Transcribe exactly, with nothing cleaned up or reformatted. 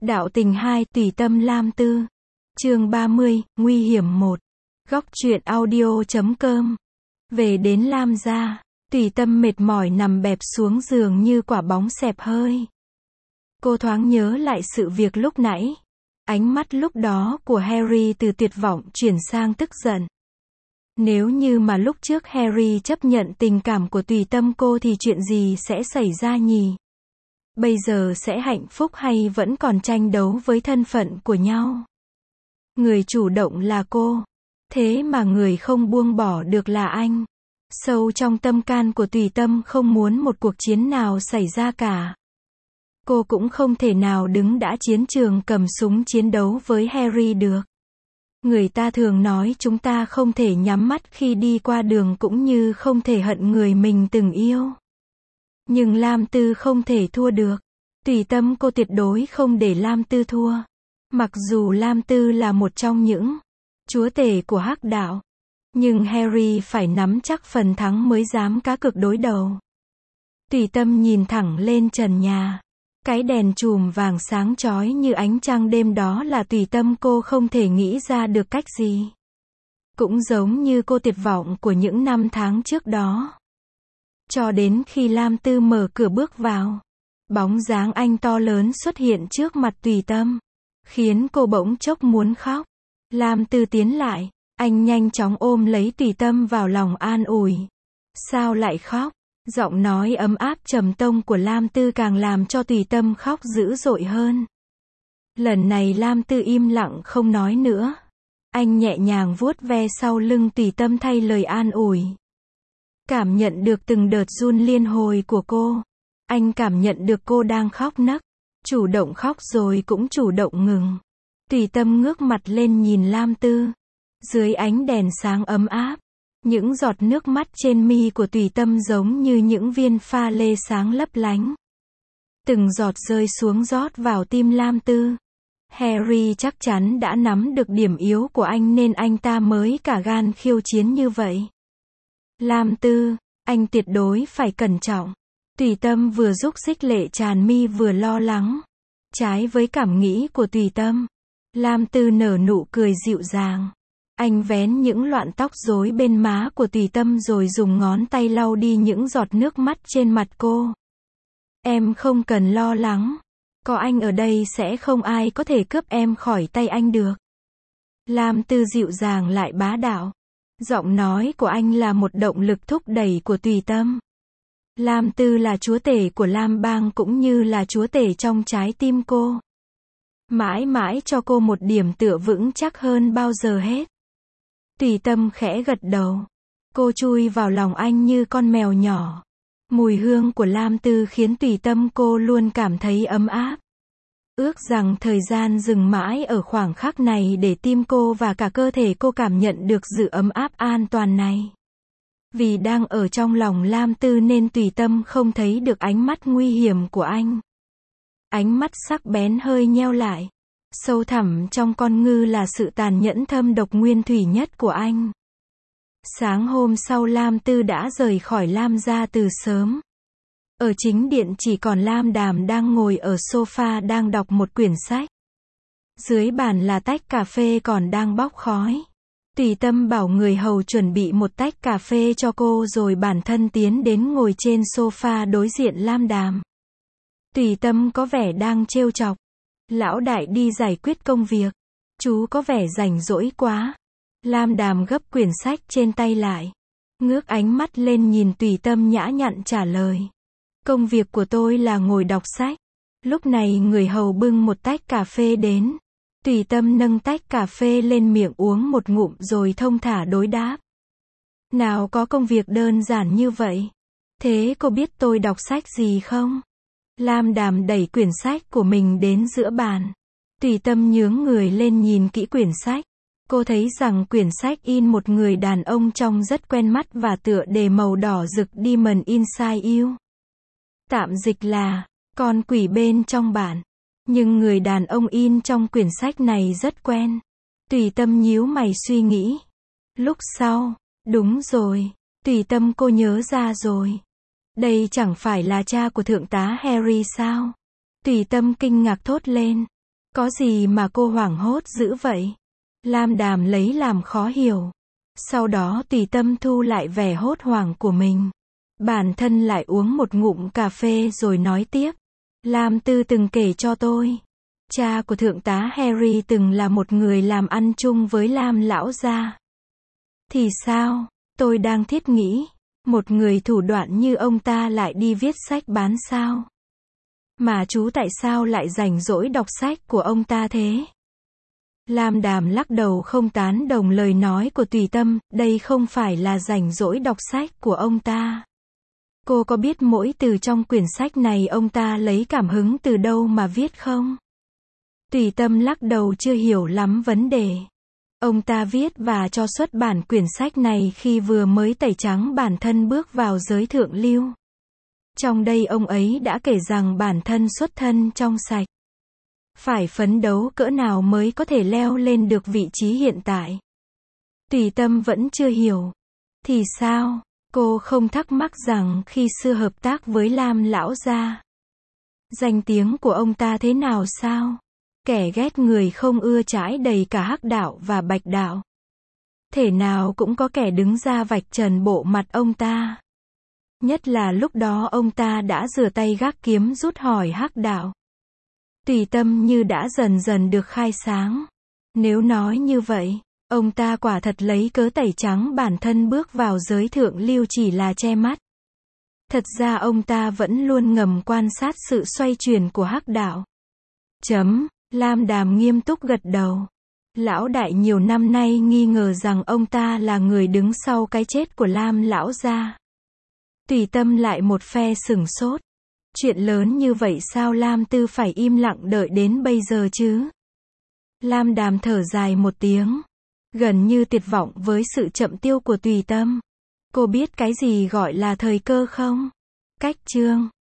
Đạo tình hai, tùy tâm Lam Tư. Chương ba mươi, nguy hiểm một. Góc truyện audio chấm com. Về đến Lam gia, tùy tâm mệt mỏi nằm bẹp xuống giường như quả bóng xẹp hơi. Cô thoáng nhớ lại sự việc lúc nãy. Ánh mắt lúc đó của Harry từ tuyệt vọng chuyển sang tức giận. Nếu như mà lúc trước Harry chấp nhận tình cảm của tùy tâm cô thì chuyện gì sẽ xảy ra nhỉ? Bây giờ sẽ hạnh phúc hay vẫn còn tranh đấu với thân phận của nhau? Người chủ động là cô. Thế mà người không buông bỏ được là anh. Sâu trong tâm can của tùy tâm không muốn một cuộc chiến nào xảy ra cả. Cô cũng không thể nào đứng đã chiến trường cầm súng chiến đấu với Harry được. Người ta thường nói chúng ta không thể nhắm mắt khi đi qua đường cũng như không thể hận người mình từng yêu. Nhưng Lam Tư không thể thua được. Tùy tâm cô tuyệt đối không để Lam Tư thua. Mặc dù Lam Tư là một trong những chúa tể của hắc đạo. Nhưng Harry phải nắm chắc phần thắng mới dám cá cược đối đầu. Tùy tâm nhìn thẳng lên trần nhà. Cái đèn chùm vàng sáng chói như ánh trăng đêm đó là tùy tâm cô không thể nghĩ ra được cách gì. Cũng giống như cô tuyệt vọng của những năm tháng trước đó. Cho đến khi Lam Tư mở cửa bước vào. Bóng dáng anh to lớn xuất hiện trước mặt tùy tâm. Khiến cô bỗng chốc muốn khóc. Lam Tư tiến lại. Anh nhanh chóng ôm lấy tùy tâm vào lòng an ủi. Sao lại khóc? Giọng nói ấm áp trầm tông của Lam Tư càng làm cho tùy tâm khóc dữ dội hơn. Lần này Lam Tư im lặng không nói nữa. Anh nhẹ nhàng vuốt ve sau lưng tùy tâm thay lời an ủi. Cảm nhận được từng đợt run liên hồi của cô. Anh cảm nhận được cô đang khóc nấc. Chủ động khóc rồi cũng chủ động ngừng. Tùy tâm ngước mặt lên nhìn Lam Tư. Dưới ánh đèn sáng ấm áp. Những giọt nước mắt trên mi của tùy tâm giống như những viên pha lê sáng lấp lánh. Từng giọt rơi xuống rót vào tim Lam Tư. Harry chắc chắn đã nắm được điểm yếu của anh nên anh ta mới cả gan khiêu chiến như vậy. Lam Tư, anh tuyệt đối phải cẩn trọng. Tùy tâm vừa rúc rích lệ tràn mi vừa lo lắng. Trái với cảm nghĩ của tùy tâm. Lam Tư nở nụ cười dịu dàng. Anh vén những loạn tóc rối bên má của tùy tâm rồi dùng ngón tay lau đi những giọt nước mắt trên mặt cô. Em không cần lo lắng. Có anh ở đây sẽ không ai có thể cướp em khỏi tay anh được. Lam Tư dịu dàng lại bá đạo. Giọng nói của anh là một động lực thúc đẩy của tùy tâm. Lam Tư là chúa tể của Lam Bang cũng như là chúa tể trong trái tim cô. Mãi mãi cho cô một điểm tựa vững chắc hơn bao giờ hết. Tùy tâm khẽ gật đầu. Cô chui vào lòng anh như con mèo nhỏ. Mùi hương của Lam Tư khiến tùy tâm cô luôn cảm thấy ấm áp. Ước rằng thời gian dừng mãi ở khoảng khắc này để tim cô và cả cơ thể cô cảm nhận được sự ấm áp an toàn này. Vì đang ở trong lòng Lam Tư nên tùy tâm không thấy được ánh mắt nguy hiểm của anh. Ánh mắt sắc bén hơi nheo lại. Sâu thẳm trong con ngư là sự tàn nhẫn thâm độc nguyên thủy nhất của anh. Sáng hôm sau Lam Tư đã rời khỏi Lam gia từ sớm. Ở chính điện chỉ còn Lam Đàm đang ngồi ở sofa đang đọc một quyển sách. Dưới bàn là tách cà phê còn đang bốc khói. Tùy tâm bảo người hầu chuẩn bị một tách cà phê cho cô rồi bản thân tiến đến ngồi trên sofa đối diện Lam Đàm. Tùy tâm có vẻ đang trêu chọc. Lão đại đi giải quyết công việc. Chú có vẻ rảnh rỗi quá. Lam Đàm gấp quyển sách trên tay lại. Ngước ánh mắt lên nhìn tùy tâm nhã nhặn trả lời. Công việc của tôi là ngồi đọc sách. Lúc này người hầu bưng một tách cà phê đến. Tùy tâm nâng tách cà phê lên miệng uống một ngụm rồi thông thả đối đáp. Nào có công việc đơn giản như vậy. Thế cô biết tôi đọc sách gì không? Lam Đàm đẩy quyển sách của mình đến giữa bàn. Tùy tâm nhướng người lên nhìn kỹ quyển sách. Cô thấy rằng quyển sách in một người đàn ông trông rất quen mắt và tựa đề màu đỏ rực Demon Inside You. Tạm dịch là, con quỷ bên trong bạn. Nhưng người đàn ông in trong quyển sách này rất quen. Tùy tâm nhíu mày suy nghĩ. Lúc sau, đúng rồi, tùy tâm cô nhớ ra rồi. Đây chẳng phải là cha của thượng tá Harry sao? Tùy tâm kinh ngạc thốt lên. Có gì mà cô hoảng hốt dữ vậy? Lam Đàm lấy làm khó hiểu. Sau đó Tùy Tâm thu lại vẻ hốt hoảng của mình. Bản thân lại uống một ngụm cà phê rồi nói tiếp. Lam Tư từng kể cho tôi. Cha của thượng tá Harry từng là một người làm ăn chung với Lam lão gia. Thì sao? Tôi đang thiết nghĩ. Một người thủ đoạn như ông ta lại đi viết sách bán sao? Mà chú tại sao lại rảnh rỗi đọc sách của ông ta thế? Lam Đàm lắc đầu không tán đồng lời nói của Tùy Tâm, đây không phải là rảnh rỗi đọc sách của ông ta. Cô có biết mỗi từ trong quyển sách này ông ta lấy cảm hứng từ đâu mà viết không? Tùy Tâm lắc đầu chưa hiểu lắm vấn đề. Ông ta viết và cho xuất bản quyển sách này khi vừa mới tẩy trắng bản thân bước vào giới thượng lưu. Trong đây ông ấy đã kể rằng bản thân xuất thân trong sạch. Phải phấn đấu cỡ nào mới có thể leo lên được vị trí hiện tại. Tùy Tâm vẫn chưa hiểu. Thì sao? Cô không thắc mắc rằng khi xưa hợp tác với Lam lão gia. Danh tiếng của ông ta thế nào sao? Kẻ ghét người không ưa trái đầy cả Hắc đạo và Bạch đạo. Thể nào cũng có kẻ đứng ra vạch trần bộ mặt ông ta. Nhất là lúc đó ông ta đã rửa tay gác kiếm rút hỏi Hắc đạo. Tùy Tâm như đã dần dần được khai sáng. Nếu nói như vậy, ông ta quả thật lấy cớ tẩy trắng bản thân bước vào giới thượng lưu chỉ là che mắt. Thật ra ông ta vẫn luôn ngầm quan sát sự xoay chuyển của Hắc đạo. Chấm, Lam Đàm nghiêm túc gật đầu. Lão đại nhiều năm nay nghi ngờ rằng ông ta là người đứng sau cái chết của Lam lão gia. Tùy Tâm lại một phe sửng sốt. Chuyện lớn như vậy sao Lam Tư phải im lặng đợi đến bây giờ chứ? Lam Đàm thở dài một tiếng. Gần như tuyệt vọng với sự chậm tiêu của Tùy Tâm. Cô biết cái gì gọi là thời cơ không? Cách chương